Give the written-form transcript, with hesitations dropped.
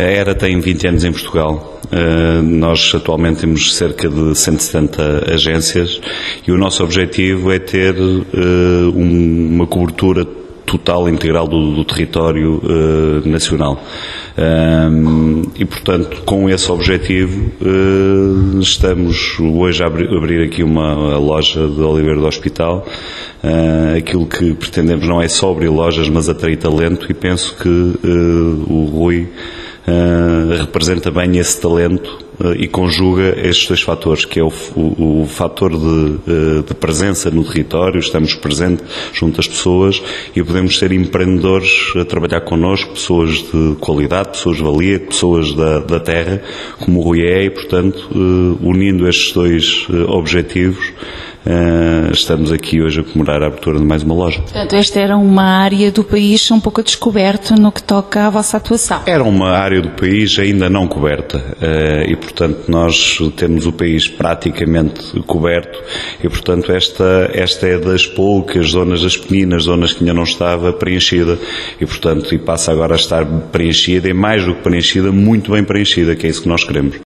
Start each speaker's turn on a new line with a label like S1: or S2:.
S1: A Era tem 20 anos em Portugal. Nós atualmente temos cerca de 170 agências e o nosso objetivo é ter uma cobertura total, integral do território nacional. E, portanto, com esse objetivo, estamos hoje a abrir aqui uma loja de Oliveira do Hospital. Aquilo que pretendemos não é só abrir lojas, mas atrair talento, e penso que o Rui representa bem esse talento e conjuga estes dois fatores, que é o fator de presença no território. Estamos presentes junto às pessoas e podemos ser empreendedores a trabalhar connosco, pessoas de qualidade, pessoas de valia, pessoas da terra, como o Rui é, e, portanto, unindo estes dois objetivos, estamos aqui hoje a comemorar a abertura de mais uma loja.
S2: Portanto, esta era uma área do país um pouco a descoberto no que toca à vossa atuação.
S1: Era uma área do país ainda não coberta e, portanto, nós temos o país praticamente coberto e, portanto, esta é das poucas zonas, das pequenas zonas que ainda não estava preenchida e, portanto, passa agora a estar preenchida, e mais do que preenchida, muito bem preenchida, que é isso que nós queremos.